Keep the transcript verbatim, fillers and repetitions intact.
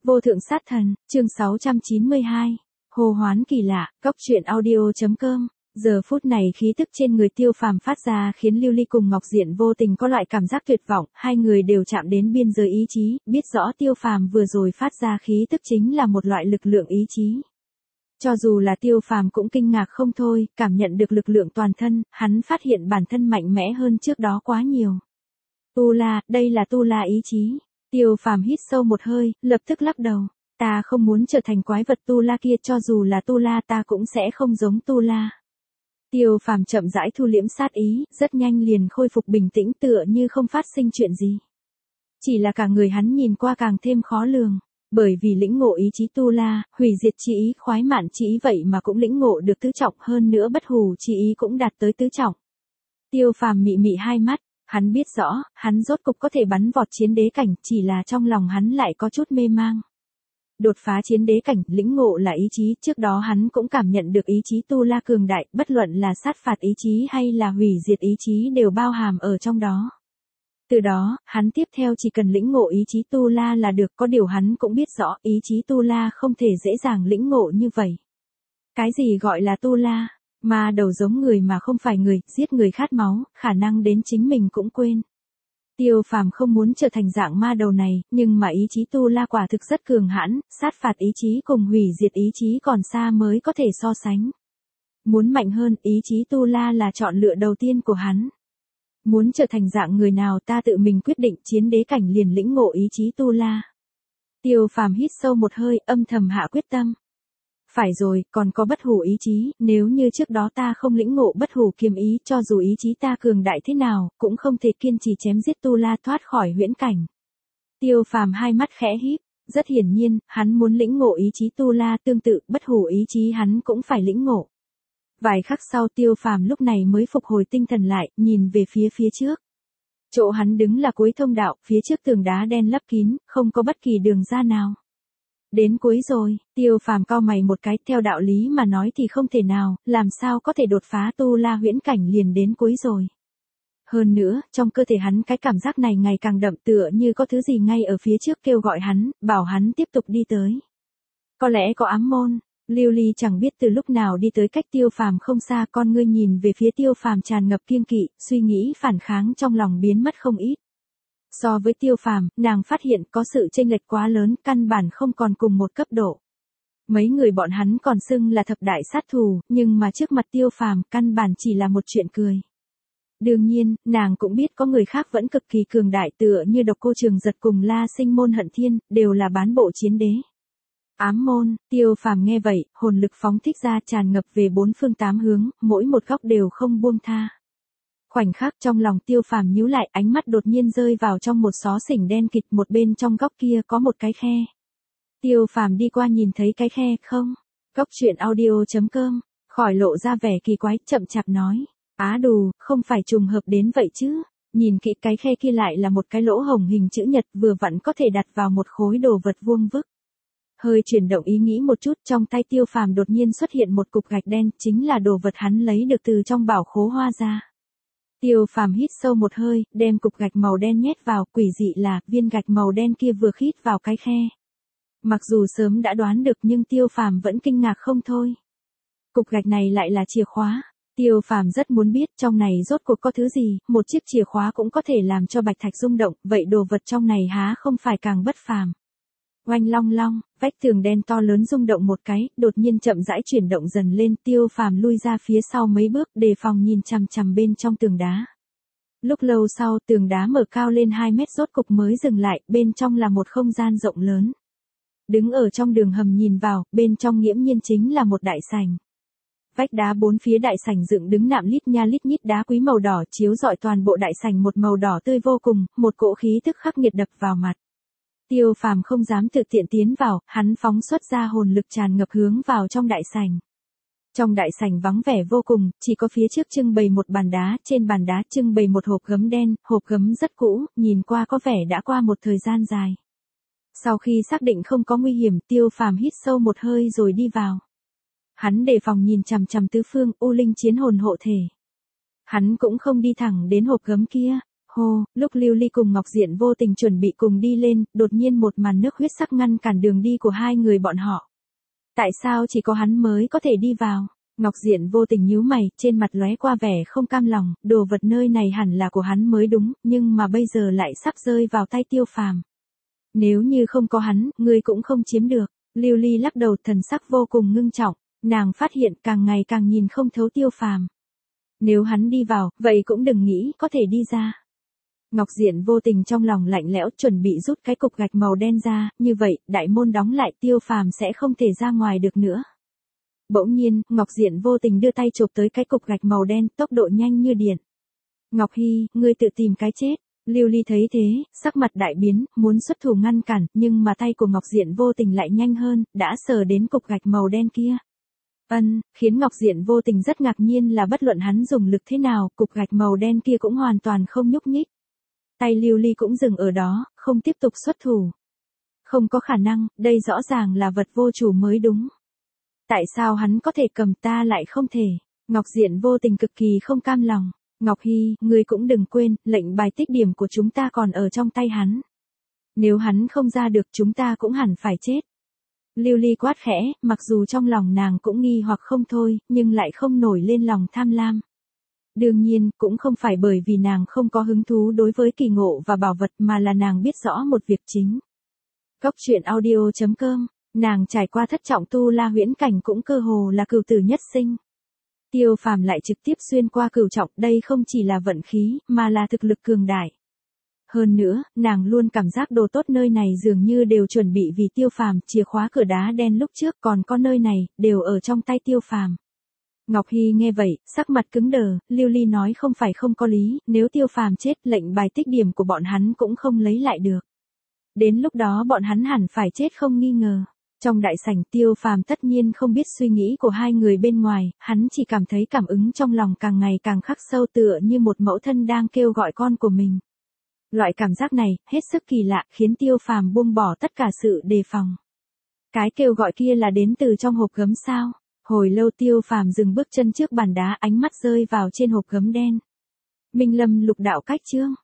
Vô thượng sát thần, chương sáu trăm chín mươi hai. Hô hoán kỳ lạ, góc truyện audio chấm com. Giờ phút này khí tức trên người Tiêu Phàm phát ra khiến Lưu Ly cùng Ngọc Diện vô tình có loại cảm giác tuyệt vọng, hai người đều chạm đến biên giới ý chí, biết rõ Tiêu Phàm vừa rồi phát ra khí tức chính là một loại lực lượng ý chí. Cho dù là Tiêu Phàm cũng kinh ngạc không thôi, cảm nhận được lực lượng toàn thân, hắn phát hiện bản thân mạnh mẽ hơn trước đó quá nhiều. Tu La, đây là Tu La ý chí. Tiêu Phàm hít sâu một hơi, lập tức lắc đầu. Ta không muốn trở thành quái vật Tu La kia, cho dù là Tu La ta cũng sẽ không giống Tu La. Tiêu Phàm chậm rãi thu liễm sát ý, rất nhanh liền khôi phục bình tĩnh tựa như không phát sinh chuyện gì. Chỉ là cả người hắn nhìn qua càng thêm khó lường, bởi vì lĩnh ngộ ý chí Tu La, hủy diệt chi ý, khoái mạn chi ý vậy mà cũng lĩnh ngộ được tứ trọng, hơn nữa bất hủ chi ý cũng đạt tới tứ trọng. Tiêu Phàm mị mị hai mắt, hắn biết rõ, hắn rốt cục có thể bắn vọt chiến đế cảnh, chỉ là trong lòng hắn lại có chút mê mang. Đột phá chiến đế cảnh, lĩnh ngộ là ý chí, trước đó hắn cũng cảm nhận được ý chí Tu La cường đại, bất luận là sát phạt ý chí hay là hủy diệt ý chí đều bao hàm ở trong đó. Từ đó, hắn tiếp theo chỉ cần lĩnh ngộ ý chí Tu La là được, có điều hắn cũng biết rõ ý chí Tu La không thể dễ dàng lĩnh ngộ như vậy. Cái gì gọi là Tu La? Ma đầu giống người mà không phải người, giết người khát máu, khả năng đến chính mình cũng quên. Tiêu Phàm không muốn trở thành dạng ma đầu này, nhưng mà ý chí Tu La quả thực rất cường hãn, sát phạt ý chí cùng hủy diệt ý chí còn xa mới có thể so sánh. Muốn mạnh hơn, ý chí Tu La là chọn lựa đầu tiên của hắn. Muốn trở thành dạng người nào ta tự mình quyết định, chiến đế cảnh liền lĩnh ngộ ý chí Tu La. Tiêu Phàm hít sâu một hơi, âm thầm hạ quyết tâm. Phải rồi, còn có bất hủ ý chí, nếu như trước đó ta không lĩnh ngộ bất hủ kiếm ý, cho dù ý chí ta cường đại thế nào, cũng không thể kiên trì chém giết Tu La thoát khỏi huyễn cảnh. Tiêu Phàm hai mắt khẽ híp, rất hiển nhiên, hắn muốn lĩnh ngộ ý chí Tu La, tương tự, bất hủ ý chí hắn cũng phải lĩnh ngộ. Vài khắc sau Tiêu Phàm lúc này mới phục hồi tinh thần lại, nhìn về phía phía trước. Chỗ hắn đứng là cuối thông đạo, phía trước tường đá đen lấp kín, không có bất kỳ đường ra nào. Đến cuối rồi, Tiêu Phàm cau mày một cái, theo đạo lý mà nói thì không thể nào, làm sao có thể đột phá Tu La huyễn cảnh liền đến cuối rồi. Hơn nữa, trong cơ thể hắn cái cảm giác này ngày càng đậm, tựa như có thứ gì ngay ở phía trước kêu gọi hắn, bảo hắn tiếp tục đi tới. Có lẽ có ám môn. Lưu Ly chẳng biết từ lúc nào đi tới cách Tiêu Phàm không xa, con ngươi nhìn về phía Tiêu Phàm tràn ngập kiêng kỵ, suy nghĩ phản kháng trong lòng biến mất không ít. So với Tiêu Phàm, nàng phát hiện có sự chênh lệch quá lớn, căn bản không còn cùng một cấp độ. Mấy người bọn hắn còn xưng là thập đại sát thủ, nhưng mà trước mặt Tiêu Phàm, căn bản chỉ là một chuyện cười. Đương nhiên, nàng cũng biết có người khác vẫn cực kỳ cường đại, tựa như Độc Cô Trường Giật cùng La Sinh Môn Hận Thiên, đều là bán bộ chiến đế. Ám môn, Tiêu Phàm nghe vậy, hồn lực phóng thích ra tràn ngập về bốn phương tám hướng, mỗi một góc đều không buông tha. Khoảnh khắc trong lòng Tiêu Phàm nhíu lại, ánh mắt đột nhiên rơi vào trong một xó xỉnh đen kịt, một bên trong góc kia có một cái khe. Tiêu Phàm đi qua nhìn thấy cái khe không? Góc truyện audio chấm com, khỏi lộ ra vẻ kỳ quái, chậm chạp nói. Á đù, không phải trùng hợp đến vậy chứ? Nhìn kỹ cái khe kia lại là một cái lỗ hổng hình chữ nhật, vừa vặn có thể đặt vào một khối đồ vật vuông vức. Hơi chuyển động ý nghĩ một chút, trong tay Tiêu Phàm đột nhiên xuất hiện một cục gạch đen, chính là đồ vật hắn lấy được từ trong bảo khố hoa ra. Tiêu Phàm hít sâu một hơi, đem cục gạch màu đen nhét vào, quỷ dị là, viên gạch màu đen kia vừa khít vào cái khe. Mặc dù sớm đã đoán được nhưng Tiêu Phàm vẫn kinh ngạc không thôi. Cục gạch này lại là chìa khóa. Tiêu Phàm rất muốn biết trong này rốt cuộc có thứ gì, một chiếc chìa khóa cũng có thể làm cho bạch thạch rung động, vậy đồ vật trong này há không phải càng bất phàm. Oanh long long, vách tường đen to lớn rung động một cái, đột nhiên chậm rãi chuyển động dần lên, Tiêu Phàm lui ra phía sau mấy bước, đề phòng nhìn chằm chằm bên trong tường đá. Lúc lâu sau, tường đá mở cao lên hai mét rốt cục mới dừng lại, bên trong là một không gian rộng lớn. Đứng ở trong đường hầm nhìn vào, bên trong nghiễm nhiên chính là một đại sảnh. Vách đá bốn phía đại sảnh dựng đứng nạm lít nha lít nhít đá quý màu đỏ chiếu rọi toàn bộ đại sảnh một màu đỏ tươi vô cùng, một cỗ khí tức khắc nghiệt đập vào mặt. Tiêu Phàm không dám tự tiện tiến vào, hắn phóng xuất ra hồn lực tràn ngập hướng vào trong đại sảnh. Trong đại sảnh vắng vẻ vô cùng, chỉ có phía trước trưng bày một bàn đá, trên bàn đá trưng bày một hộp gấm đen, hộp gấm rất cũ, nhìn qua có vẻ đã qua một thời gian dài. Sau khi xác định không có nguy hiểm, Tiêu Phàm hít sâu một hơi rồi đi vào. Hắn đề phòng nhìn chằm chằm tứ phương, U Linh chiến hồn hộ thể. Hắn cũng không đi thẳng đến hộp gấm kia. Hô, lúc Lưu Ly cùng Ngọc Diện Vô Tình chuẩn bị cùng đi lên, đột nhiên một màn nước huyết sắc ngăn cản đường đi của hai người bọn họ. Tại sao chỉ có hắn mới có thể đi vào? Ngọc Diện Vô Tình nhíu mày, trên mặt lóe qua vẻ không cam lòng, đồ vật nơi này hẳn là của hắn mới đúng, nhưng mà bây giờ lại sắp rơi vào tay Tiêu Phàm. Nếu như không có hắn, ngươi cũng không chiếm được. Lưu Ly lắc đầu, thần sắc vô cùng ngưng trọng, nàng phát hiện càng ngày càng nhìn không thấu Tiêu Phàm. Nếu hắn đi vào, vậy cũng đừng nghĩ có thể đi ra. Ngọc Diện Vô Tình trong lòng lạnh lẽo, chuẩn bị rút cái cục gạch màu đen ra, như vậy, đại môn đóng lại, Tiêu Phàm sẽ không thể ra ngoài được nữa. Bỗng nhiên, Ngọc Diện Vô Tình đưa tay chụp tới cái cục gạch màu đen, tốc độ nhanh như điện. Ngọc Hy, ngươi tự tìm cái chết. Lưu Ly thấy thế, sắc mặt đại biến, muốn xuất thủ ngăn cản, nhưng mà tay của Ngọc Diện Vô Tình lại nhanh hơn, đã sờ đến cục gạch màu đen kia. Ân, khiến Ngọc Diện Vô Tình rất ngạc nhiên là bất luận hắn dùng lực thế nào, cục gạch màu đen kia cũng hoàn toàn không nhúc nhích. Tay Lưu Ly cũng dừng ở đó, không tiếp tục xuất thủ. Không có khả năng, đây rõ ràng là vật vô chủ mới đúng. Tại sao hắn có thể cầm ta lại không thể? Ngọc Diện Vô Tình cực kỳ không cam lòng. Ngọc Hy, ngươi cũng đừng quên, lệnh bài tích điểm của chúng ta còn ở trong tay hắn. Nếu hắn không ra được chúng ta cũng hẳn phải chết. Lưu Ly quát khẽ, mặc dù trong lòng nàng cũng nghi hoặc không thôi, nhưng lại không nổi lên lòng tham lam. Đương nhiên, cũng không phải bởi vì nàng không có hứng thú đối với kỳ ngộ và bảo vật mà là nàng biết rõ một việc chính. Cốc truyện audio chấm com, nàng trải qua thất trọng tu la huyễn cảnh cũng cơ hồ là cửu tử nhất sinh. Tiêu Phàm lại trực tiếp xuyên qua cửu trọng, đây không chỉ là vận khí, mà là thực lực cường đại. Hơn nữa, nàng luôn cảm giác đồ tốt nơi này dường như đều chuẩn bị vì Tiêu Phàm, chìa khóa cửa đá đen lúc trước còn có nơi này, đều ở trong tay Tiêu Phàm. Ngọc Hy nghe vậy, sắc mặt cứng đờ, Lưu Ly nói không phải không có lý, nếu Tiêu Phàm chết, lệnh bài tích điểm của bọn hắn cũng không lấy lại được. Đến lúc đó bọn hắn hẳn phải chết không nghi ngờ. Trong đại sảnh, Tiêu Phàm tất nhiên không biết suy nghĩ của hai người bên ngoài, hắn chỉ cảm thấy cảm ứng trong lòng càng ngày càng khắc sâu, tựa như một mẫu thân đang kêu gọi con của mình. Loại cảm giác này, hết sức kỳ lạ, khiến Tiêu Phàm buông bỏ tất cả sự đề phòng. Cái kêu gọi kia là đến từ trong hộp gấm sao? Hồi lâu Tiêu Phàm dừng bước chân trước bàn đá, ánh mắt rơi vào trên hộp gấm đen. Minh Lâm lục đạo cách chương.